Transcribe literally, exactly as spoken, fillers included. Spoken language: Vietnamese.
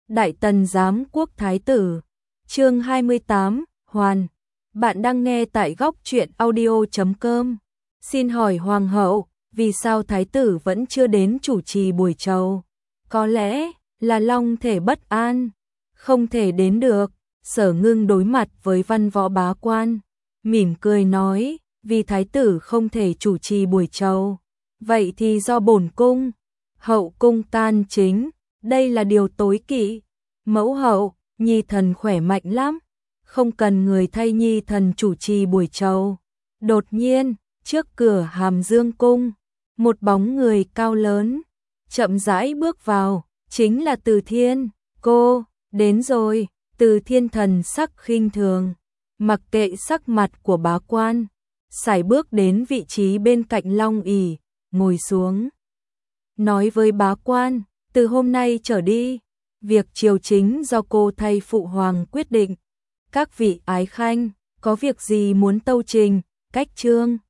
Đại Tần Giám Quốc Thái Tử, chương hai mươi tám, Hoàn. Bạn đang nghe tại góc truyện audio chấm com. Xin hỏi Hoàng hậu, vì sao Thái tử vẫn chưa đến chủ trì buổi chầu? Có lẽ là long thể bất an, không thể đến được. Sở Ngưng đối mặt với văn võ bá quan, mỉm cười nói, vì Thái tử không thể chủ trì buổi chầu, vậy thì do bổn cung. Hậu cung can chính, đây là điều tối kỵ. Mẫu hậu, nhi thần khỏe mạnh lắm, không cần người thay nhi thần chủ trì buổi chầu. Đột nhiên, trước cửa Hàm Dương cung, một bóng người cao lớn chậm rãi bước vào, chính là Từ Thiên. Cô đến rồi. Từ Thiên thần sắc khinh thường, mặc kệ sắc mặt của bá quan, sải bước đến vị trí bên cạnh long ỷ, ngồi xuống. Nói với bá quan, từ hôm nay trở đi, việc triều chính do cô thay phụ hoàng quyết định. Các vị ái khanh, có việc gì muốn tâu trình, cách trương.